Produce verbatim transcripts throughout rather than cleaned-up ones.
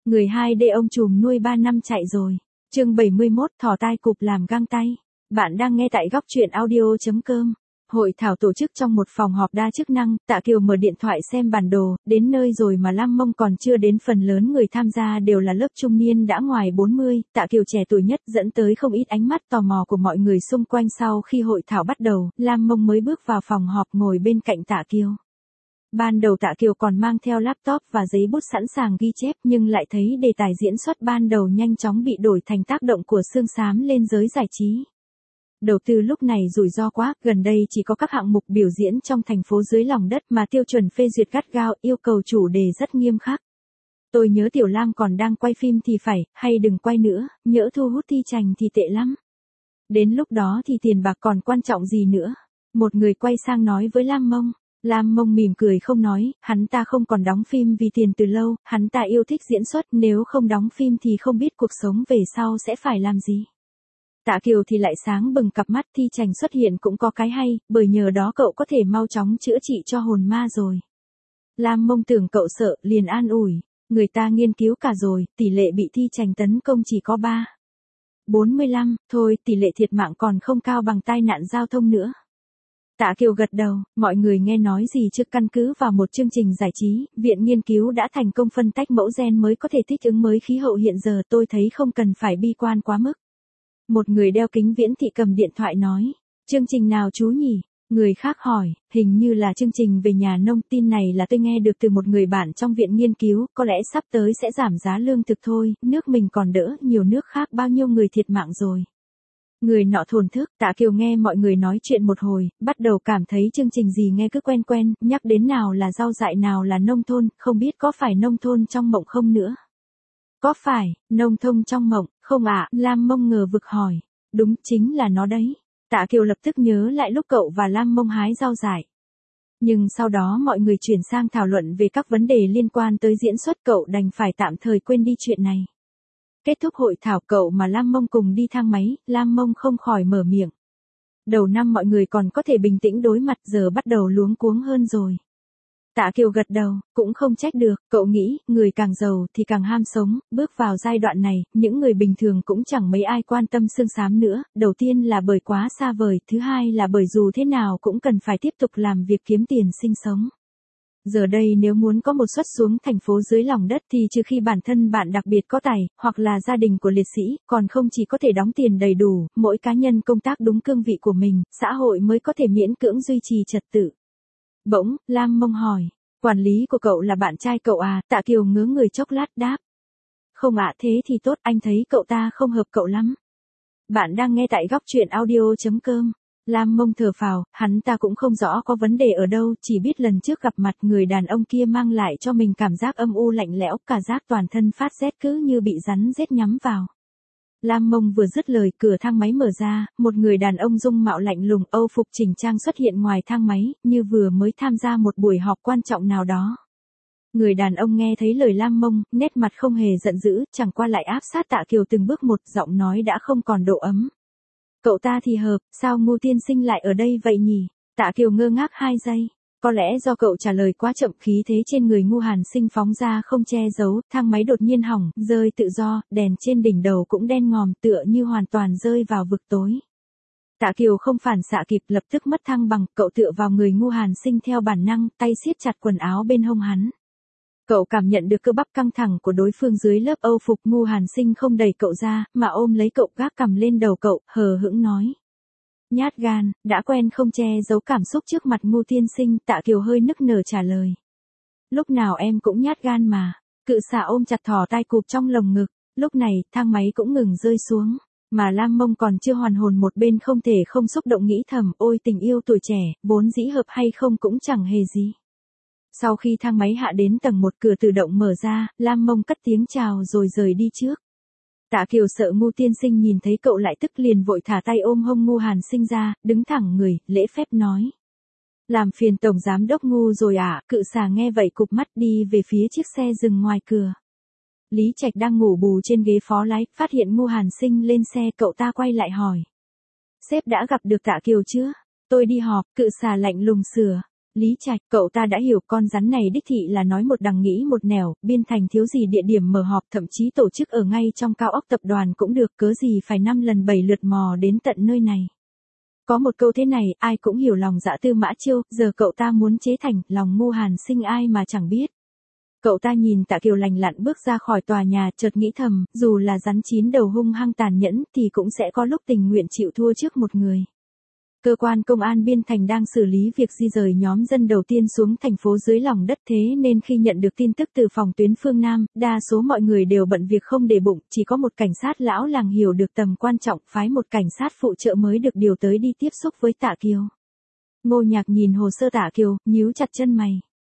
Người hai d ông trùm nuôi ba năm chạy rồi. Chương bảy mươi mốt thỏ tai cụp làm găng tay. Bạn đang nghe tại góc truyện audio chấm com. Hội thảo tổ chức trong một phòng họp đa chức năng, Tạ Kiều mở điện thoại xem bản đồ, đến nơi rồi mà Lam Mông còn chưa đến. Phần lớn người tham gia đều là lớp trung niên đã ngoài bốn mươi, Tạ Kiều trẻ tuổi nhất dẫn tới không ít ánh mắt tò mò của mọi người xung quanh. Sau khi hội thảo bắt đầu, Lam Mông mới bước vào phòng họp ngồi bên cạnh Tạ Kiều. Ban đầu Tạ Kiều còn mang theo laptop và giấy bút sẵn sàng ghi chép, nhưng lại thấy đề tài diễn xuất ban đầu nhanh chóng bị đổi thành tác động của xương xám lên giới giải trí. Đầu tư lúc này rủi ro quá, gần đây chỉ có các hạng mục biểu diễn trong thành phố dưới lòng đất mà tiêu chuẩn phê duyệt gắt gao, yêu cầu chủ đề rất nghiêm khắc. Tôi nhớ Tiểu Lam còn đang quay phim thì phải, hay đừng quay nữa, nhỡ thu hút thi trành thì tệ lắm. Đến lúc đó thì tiền bạc còn quan trọng gì nữa. Một người quay sang nói với Lam Mông. Lam Mông mỉm cười không nói, hắn ta không còn đóng phim vì tiền từ lâu, hắn ta yêu thích diễn xuất, nếu không đóng phim thì không biết cuộc sống về sau sẽ phải làm gì. Tạ Kiều thì lại sáng bừng cặp mắt, thi trành xuất hiện cũng có cái hay, bởi nhờ đó cậu có thể mau chóng chữa trị cho hồn ma rồi. Lam Mông tưởng cậu sợ, liền an ủi, người ta nghiên cứu cả rồi, tỷ lệ bị thi trành tấn công chỉ có ba phẩy bốn mươi lăm, thôi tỷ lệ thiệt mạng còn không cao bằng tai nạn giao thông nữa. Tạ Kiều gật đầu, mọi người nghe nói gì chứ, căn cứ vào một chương trình giải trí, viện nghiên cứu đã thành công phân tách mẫu gen mới có thể thích ứng mới khí hậu hiện giờ, tôi thấy không cần phải bi quan quá mức. Một người đeo kính viễn thị cầm điện thoại nói, chương trình nào chú nhỉ? Người khác hỏi, hình như là chương trình về nhà nông, tin này là tôi nghe được từ một người bạn trong viện nghiên cứu, có lẽ sắp tới sẽ giảm giá lương thực thôi, nước mình còn đỡ, nhiều nước khác bao nhiêu người thiệt mạng rồi. Người nọ thổn thức. Tạ Kiều nghe mọi người nói chuyện một hồi, bắt đầu cảm thấy chương trình gì nghe cứ quen quen, nhắc đến nào là rau dại nào là nông thôn, không biết có phải nông thôn trong mộng không nữa. Có phải, nông thôn trong mộng, không ạ? Lam Mông ngờ vực hỏi. Đúng, chính là nó đấy. Tạ Kiều lập tức nhớ lại lúc cậu và Lam Mông hái rau dại. Nhưng sau đó mọi người chuyển sang thảo luận về các vấn đề liên quan tới diễn xuất, cậu đành phải tạm thời quên đi chuyện này. Kết thúc hội thảo, cậu mà Lam Mông cùng đi thang máy, Lam Mông không khỏi mở miệng. Đầu năm mọi người còn có thể bình tĩnh đối mặt, giờ bắt đầu luống cuống hơn rồi. Tạ Kiều gật đầu, cũng không trách được, cậu nghĩ, người càng giàu thì càng ham sống, bước vào giai đoạn này, những người bình thường cũng chẳng mấy ai quan tâm xương xám nữa, đầu tiên là bởi quá xa vời, thứ hai là bởi dù thế nào cũng cần phải tiếp tục làm việc kiếm tiền sinh sống. Giờ đây nếu muốn có một suất xuống thành phố dưới lòng đất thì trừ khi bản thân bạn đặc biệt có tài, hoặc là gia đình của liệt sĩ, còn không chỉ có thể đóng tiền đầy đủ, mỗi cá nhân công tác đúng cương vị của mình, xã hội mới có thể miễn cưỡng duy trì trật tự. Bỗng, Lam Mông hỏi, quản lý của cậu là bạn trai cậu à? Tạ Kiều ngớ người chốc lát đáp. Không ạ, thế thì tốt, anh thấy cậu ta không hợp cậu lắm. Bạn đang nghe tại góc truyện audio chấm com. Lam Mông thở phào, hắn ta cũng không rõ có vấn đề ở đâu, chỉ biết lần trước gặp mặt người đàn ông kia mang lại cho mình cảm giác âm u lạnh lẽo, cả giác toàn thân phát rét cứ như bị rắn rết nhắm vào. Lam Mông vừa dứt lời, cửa thang máy mở ra, một người đàn ông dung mạo lạnh lùng, âu phục chỉnh trang xuất hiện ngoài thang máy, như vừa mới tham gia một buổi họp quan trọng nào đó. Người đàn ông nghe thấy lời Lam Mông, nét mặt không hề giận dữ, chẳng qua lại áp sát Tạ Kiều từng bước một, giọng nói đã không còn độ ấm. Cậu ta thì hợp, sao Ngô tiên sinh lại ở đây vậy nhỉ? Tạ Kiều ngơ ngác hai giây. Có lẽ do cậu trả lời quá chậm, khí thế trên người Ngô Hàn Sinh phóng ra không che giấu, thang máy đột nhiên hỏng, rơi tự do, đèn trên đỉnh đầu cũng đen ngòm, tựa như hoàn toàn rơi vào vực tối. Tạ Kiều không phản xạ kịp, lập tức mất thăng bằng, cậu tựa vào người Ngô Hàn Sinh theo bản năng, tay siết chặt quần áo bên hông hắn. Cậu cảm nhận được cơ bắp căng thẳng của đối phương dưới lớp âu phục. Ngô Hàn Sinh không đẩy cậu ra, mà ôm lấy cậu, gác cằm lên đầu cậu, hờ hững nói. Nhát gan, đã quen không che giấu cảm xúc trước mặt Ngô tiên sinh. Tạ Kiều hơi nức nở trả lời. Lúc nào em cũng nhát gan mà. Cự xà ôm chặt thỏ tai cụp trong lồng ngực. Lúc này, thang máy cũng ngừng rơi xuống. Mà Lam Mông còn chưa hoàn hồn, một bên không thể không xúc động nghĩ thầm, ôi tình yêu tuổi trẻ, vốn dĩ hợp hay không cũng chẳng hề gì. Sau khi thang máy hạ đến tầng một, cửa tự động mở ra, Lam Mông cất tiếng chào rồi rời đi trước. Tạ Kiều sợ Ngô tiên sinh nhìn thấy cậu lại tức, liền vội thả tay ôm hông Ngô Hàn Sinh ra, đứng thẳng người, lễ phép nói. Làm phiền tổng giám đốc Ngô rồi à? Cự xà nghe vậy cụp mắt đi về phía chiếc xe dừng ngoài cửa. Lý Trạch đang ngủ bù trên ghế phó lái, phát hiện Ngô Hàn Sinh lên xe, cậu ta quay lại hỏi. Sếp đã gặp được Tạ Kiều chưa? Tôi đi họp, cự xà lạnh lùng sửa. Lý Trạch, cậu ta đã hiểu con rắn này đích thị là nói một đằng nghĩ một nẻo, Biên Thành thiếu gì địa điểm mở họp thậm chí tổ chức ở ngay trong cao ốc tập đoàn cũng được, cớ gì phải năm lần bảy lượt mò đến tận nơi này. Có một câu thế này, ai cũng hiểu lòng dạ Tư Mã Chiêu, giờ cậu ta muốn chế thành lòng Ngô Hàn Sinh ai mà chẳng biết. Cậu ta nhìn Tạ Kiều lành lặn bước ra khỏi tòa nhà, chợt nghĩ thầm, dù là rắn chín đầu hung hăng tàn nhẫn thì cũng sẽ có lúc tình nguyện chịu thua trước một người. Cơ quan công an Biên Thành đang xử lý việc di rời nhóm dân đầu tiên xuống thành phố dưới lòng đất, thế nên khi nhận được tin tức từ phòng tuyến phương Nam, đa số mọi người đều bận việc không để bụng, chỉ có một cảnh sát lão làng hiểu được tầm quan trọng, phái một cảnh sát phụ trợ mới được điều tới đi tiếp xúc với Tạ Kiều. Ngô Nhạc nhìn hồ sơ Tạ Kiều, nhíu chặt chân mày.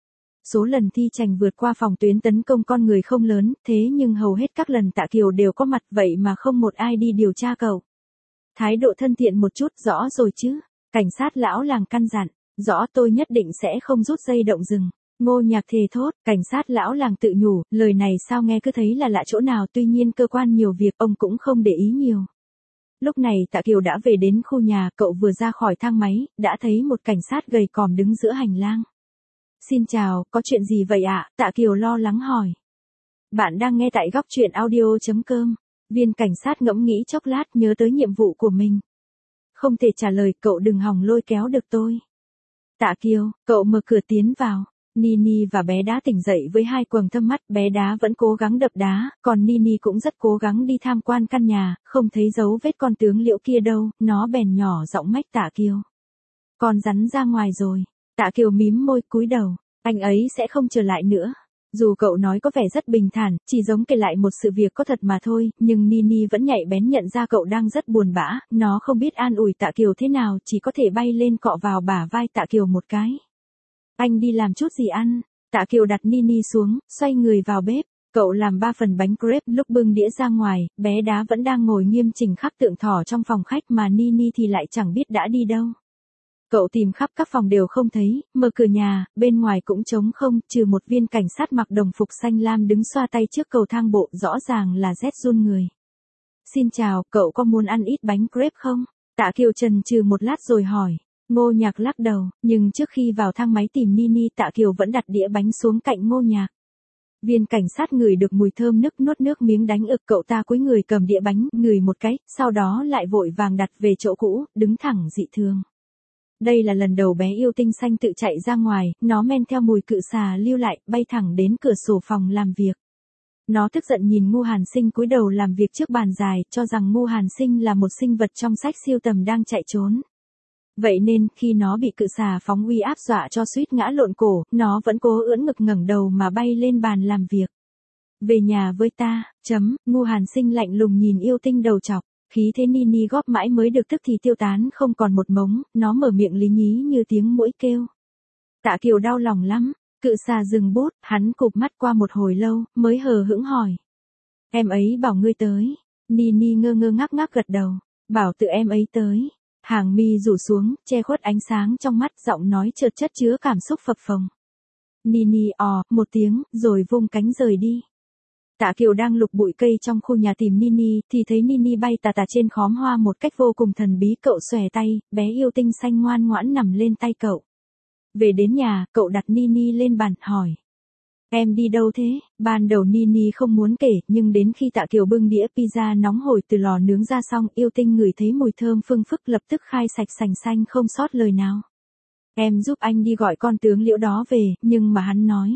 Số lần thi chành vượt qua phòng tuyến tấn công con người không lớn, thế nhưng hầu hết các lần Tạ Kiều đều có mặt, vậy mà không một ai đi điều tra cậu. Thái độ thân thiện một chút, rõ rồi chứ. Cảnh sát lão làng căn dặn, rõ, tôi nhất định sẽ không rút dây động rừng. Ngô Nhạc thề thốt, cảnh sát lão làng tự nhủ, lời này sao nghe cứ thấy là lạ chỗ nào, tuy nhiên cơ quan nhiều việc ông cũng không để ý nhiều. Lúc này Tạ Kiều đã về đến khu nhà, cậu vừa ra khỏi thang máy, đã thấy một cảnh sát gầy còm đứng giữa hành lang. Xin chào, có chuyện gì vậy ạ? Tạ Kiều lo lắng hỏi. Bạn đang nghe tại góc truyện audio chấm com. Viên cảnh sát ngẫm nghĩ chốc lát, nhớ tới nhiệm vụ của mình. Không thể trả lời, cậu đừng hòng lôi kéo được tôi. Tạ Kiều, cậu mở cửa tiến vào. Nini và bé đá tỉnh dậy với hai quầng thâm mắt, bé đá vẫn cố gắng đập đá, còn Nini cũng rất cố gắng đi tham quan căn nhà, không thấy dấu vết con tướng Liễu kia đâu, nó bèn nhỏ giọng mách Tạ Kiều. Con rắn ra ngoài rồi. Tạ Kiều mím môi cúi đầu, anh ấy sẽ không trở lại nữa. Dù cậu nói có vẻ rất bình thản, chỉ giống kể lại một sự việc có thật mà thôi, nhưng Nini vẫn nhạy bén nhận ra cậu đang rất buồn bã, nó không biết an ủi Tạ Kiều thế nào, chỉ có thể bay lên cọ vào bả vai Tạ Kiều một cái. Anh đi làm chút gì ăn? Tạ Kiều đặt Nini xuống, xoay người vào bếp. Cậu làm ba phần bánh crepe, lúc bưng đĩa ra ngoài, bé đá vẫn đang ngồi nghiêm chỉnh khắc tượng thỏ trong phòng khách mà Nini thì lại chẳng biết đã đi đâu. Cậu tìm khắp các phòng đều không thấy, mở cửa nhà, bên ngoài cũng trống không, trừ một viên cảnh sát mặc đồng phục xanh lam đứng xoa tay trước cầu thang bộ, rõ ràng là rét run người. Xin chào, cậu có muốn ăn ít bánh crepe không? Tạ Kiều chần chừ một lát rồi hỏi. Ngô Nhạc lắc đầu, nhưng trước khi vào thang máy tìm Nini, Tạ Kiều vẫn đặt đĩa bánh xuống cạnh Ngô Nhạc. Viên cảnh sát ngửi được mùi thơm nức nuốt nước miếng đánh ực, cậu ta cúi người cầm đĩa bánh, ngửi một cái, sau đó lại vội vàng đặt về chỗ cũ, đứng thẳng dị thường. Đây là lần đầu bé yêu tinh xanh tự chạy ra ngoài, nó men theo mùi cự xà lưu lại, bay thẳng đến cửa sổ phòng làm việc. Nó tức giận nhìn Ngô Hàn Sinh cúi đầu làm việc trước bàn dài, cho rằng Ngô Hàn Sinh là một sinh vật trong sách siêu tầm đang chạy trốn. Vậy nên, khi nó bị cự xà phóng uy áp dọa cho suýt ngã lộn cổ, nó vẫn cố ưỡn ngực ngẩng đầu mà bay lên bàn làm việc. Về nhà với ta, chấm, Ngô Hàn Sinh lạnh lùng nhìn yêu tinh đầu chọc. Khí thế Nini góp mãi mới được tức thì tiêu tán không còn một mống, nó mở miệng lý nhí như tiếng muỗi kêu. Tạ Kiều đau lòng lắm, cự xà dừng bút, hắn cụp mắt qua một hồi lâu, mới hờ hững hỏi. Em ấy bảo ngươi tới. Nini ngơ ngơ ngác ngác gật đầu, bảo tự em ấy tới. Hàng mi rủ xuống, che khuất ánh sáng trong mắt, giọng nói chợt chất chứa cảm xúc phập phồng. Nini ò, một tiếng, rồi vung cánh rời đi. Tạ Kiều đang lục bụi cây trong khu nhà tìm Nini, thì thấy Nini bay tà tà trên khóm hoa một cách vô cùng thần bí, cậu xòe tay, bé yêu tinh xanh ngoan ngoãn nằm lên tay cậu. Về đến nhà, cậu đặt Nini lên bàn, hỏi. Em đi đâu thế? Ban đầu Nini không muốn kể, nhưng đến khi Tạ Kiều bưng đĩa pizza nóng hổi từ lò nướng ra xong, yêu tinh ngửi thấy mùi thơm phương phức lập tức khai sạch sành xanh không sót lời nào. Em giúp anh đi gọi con tướng Liễu đó về, nhưng mà hắn nói.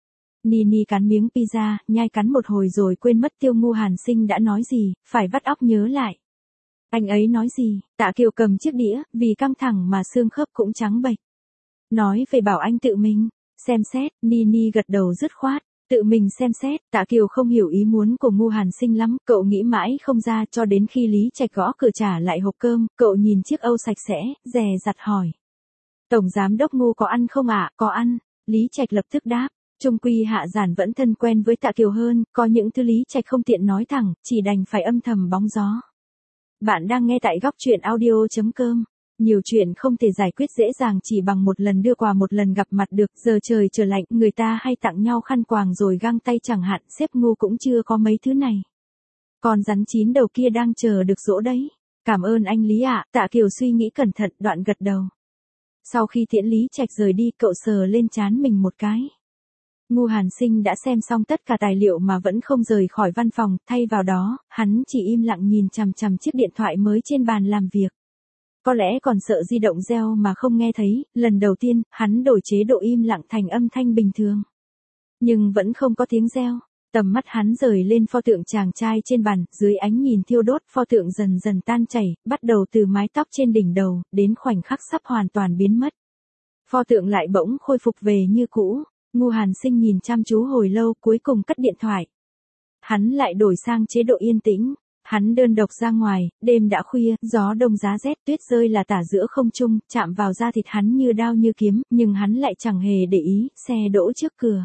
Nini cắn miếng pizza, nhai cắn một hồi rồi quên mất tiêu Ngô Hàn Sinh đã nói gì, phải vắt óc nhớ lại. Anh ấy nói gì? Tạ Kiều cầm chiếc đĩa, vì căng thẳng mà xương khớp cũng trắng bệch. Nói về bảo anh tự mình xem xét. Nini gật đầu dứt khoát. Tự mình xem xét. Tạ Kiều không hiểu ý muốn của Ngô Hàn Sinh lắm, cậu nghĩ mãi không ra cho đến khi Lý Trạch gõ cửa trả lại hộp cơm, cậu nhìn chiếc âu sạch sẽ, dè dặt hỏi. Tổng giám đốc Ngô có ăn không ạ? À? Có ăn. Lý Trạch lập tức đáp. Trung quy Hạ Giản vẫn thân quen với Tạ Kiều hơn, có những thứ Lý Trạch không tiện nói thẳng, chỉ đành phải âm thầm bóng gió. Bạn đang nghe tại góc truyện audio chấm com. Nhiều chuyện không thể giải quyết dễ dàng chỉ bằng một lần đưa quà, một lần gặp mặt được, giờ trời trở lạnh, người ta hay tặng nhau khăn quàng rồi găng tay chẳng hạn, sếp Ngô cũng chưa có mấy thứ này. Còn rắn chín đầu kia đang chờ được dỗ đấy. Cảm ơn anh Lý ạ, Tạ Kiều suy nghĩ cẩn thận, đoạn gật đầu. Sau khi Tiễn Lý Trạch rời đi, cậu sờ lên trán mình một cái. Ngu Hàn Sinh đã xem xong tất cả tài liệu mà vẫn không rời khỏi văn phòng, thay vào đó, hắn chỉ im lặng nhìn chằm chằm chiếc điện thoại mới trên bàn làm việc. Có lẽ còn sợ di động reo mà không nghe thấy, lần đầu tiên, hắn đổi chế độ im lặng thành âm thanh bình thường. Nhưng vẫn không có tiếng reo. Tầm mắt hắn rời lên pho tượng chàng trai trên bàn, dưới ánh nhìn thiêu đốt, pho tượng dần dần tan chảy, bắt đầu từ mái tóc trên đỉnh đầu, đến khoảnh khắc sắp hoàn toàn biến mất. Pho tượng lại bỗng khôi phục về như cũ. Ngu Hàn Sinh nhìn chăm chú hồi lâu, cuối cùng cất điện thoại. Hắn lại đổi sang chế độ yên tĩnh. Hắn đơn độc ra ngoài, đêm đã khuya, gió đông giá rét, tuyết rơi là tả giữa không trung, chạm vào da thịt hắn như đao như kiếm, nhưng hắn lại chẳng hề để ý, xe đỗ trước cửa.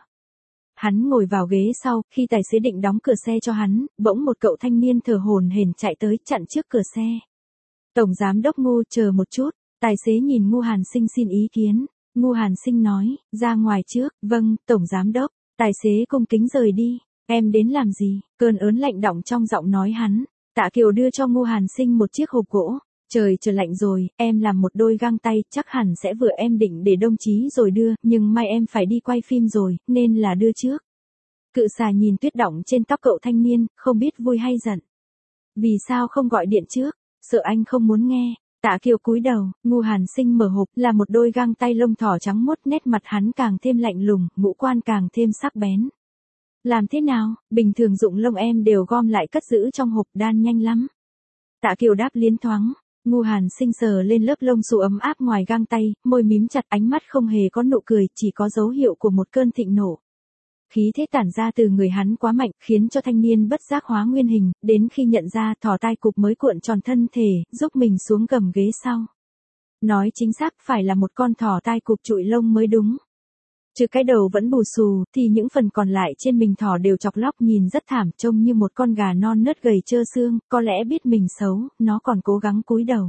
Hắn ngồi vào ghế sau, khi tài xế định đóng cửa xe cho hắn, bỗng một cậu thanh niên thở hổn hển chạy tới, chặn trước cửa xe. Tổng giám đốc Ngu, chờ một chút. Tài xế nhìn Ngu Hàn Sinh xin ý kiến. Ngu Hàn Sinh nói, ra ngoài trước. Vâng, tổng giám đốc. Tài xế cung kính rời đi. Em đến làm gì? Cơn ớn lạnh đọng trong giọng nói hắn. Tạ Kiều đưa cho Ngu Hàn Sinh một chiếc hộp gỗ. Trời trở lạnh rồi, em làm một đôi găng tay, chắc hẳn sẽ vừa em định để đồng chí rồi đưa, nhưng mai em phải đi quay phim rồi, nên là đưa trước. Cự xà nhìn tuyết đọng trên tóc cậu thanh niên, không biết vui hay giận. Vì sao không gọi điện trước? Sợ anh không muốn nghe. Tạ Kiều cúi đầu, Ngu Hàn Sinh mở hộp, là một đôi găng tay lông thỏ trắng muốt, nét mặt hắn càng thêm lạnh lùng, ngũ quan càng thêm sắc bén. Làm thế nào? Bình thường dụng lông em đều gom lại cất giữ trong hộp, đan nhanh lắm. Tạ Kiều đáp liến thoáng. Ngu Hàn Sinh sờ lên lớp lông xù ấm áp ngoài găng tay, môi mím chặt, ánh mắt không hề có nụ cười, chỉ có dấu hiệu của một cơn thịnh nộ. Khí thế tản ra từ người hắn quá mạnh, khiến cho thanh niên bất giác hóa nguyên hình, đến khi nhận ra, thỏ tai cụp mới cuộn tròn thân thể, giúp mình xuống gầm ghế sau. Nói chính xác, phải là một con thỏ tai cụp trụi lông mới đúng. Trừ cái đầu vẫn bù xù, thì những phần còn lại trên mình thỏ đều chọc lóc, nhìn rất thảm, trông như một con gà non nớt gầy trơ xương, có lẽ biết mình xấu, nó còn cố gắng cúi đầu.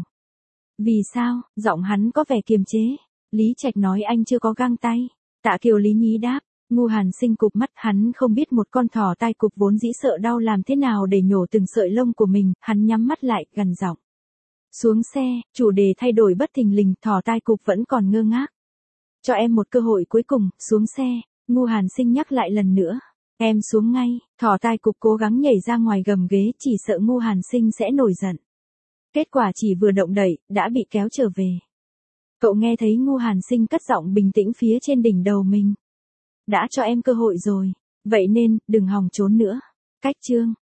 Vì sao? Giọng hắn có vẻ kiềm chế. Lý Trạch nói anh chưa có găng tay. Tạ Kiều lý nhí đáp. Ngu Hàn Sinh cụp mắt, hắn không biết một con thỏ tai cụp vốn dĩ sợ đau làm thế nào để nhổ từng sợi lông của mình, hắn nhắm mắt lại, gần giọng. Xuống xe, chủ đề thay đổi bất thình lình, thỏ tai cụp vẫn còn ngơ ngác. Cho em một cơ hội cuối cùng, xuống xe. Ngu Hàn Sinh nhắc lại lần nữa. Em xuống ngay. Thỏ tai cụp cố gắng nhảy ra ngoài gầm ghế, chỉ sợ Ngu Hàn Sinh sẽ nổi giận. Kết quả chỉ vừa động đậy, đã bị kéo trở về. Cậu nghe thấy Ngu Hàn Sinh cất giọng bình tĩnh phía trên đỉnh đầu mình. Đã cho em cơ hội rồi. Vậy nên, đừng hòng trốn nữa. Cách chương.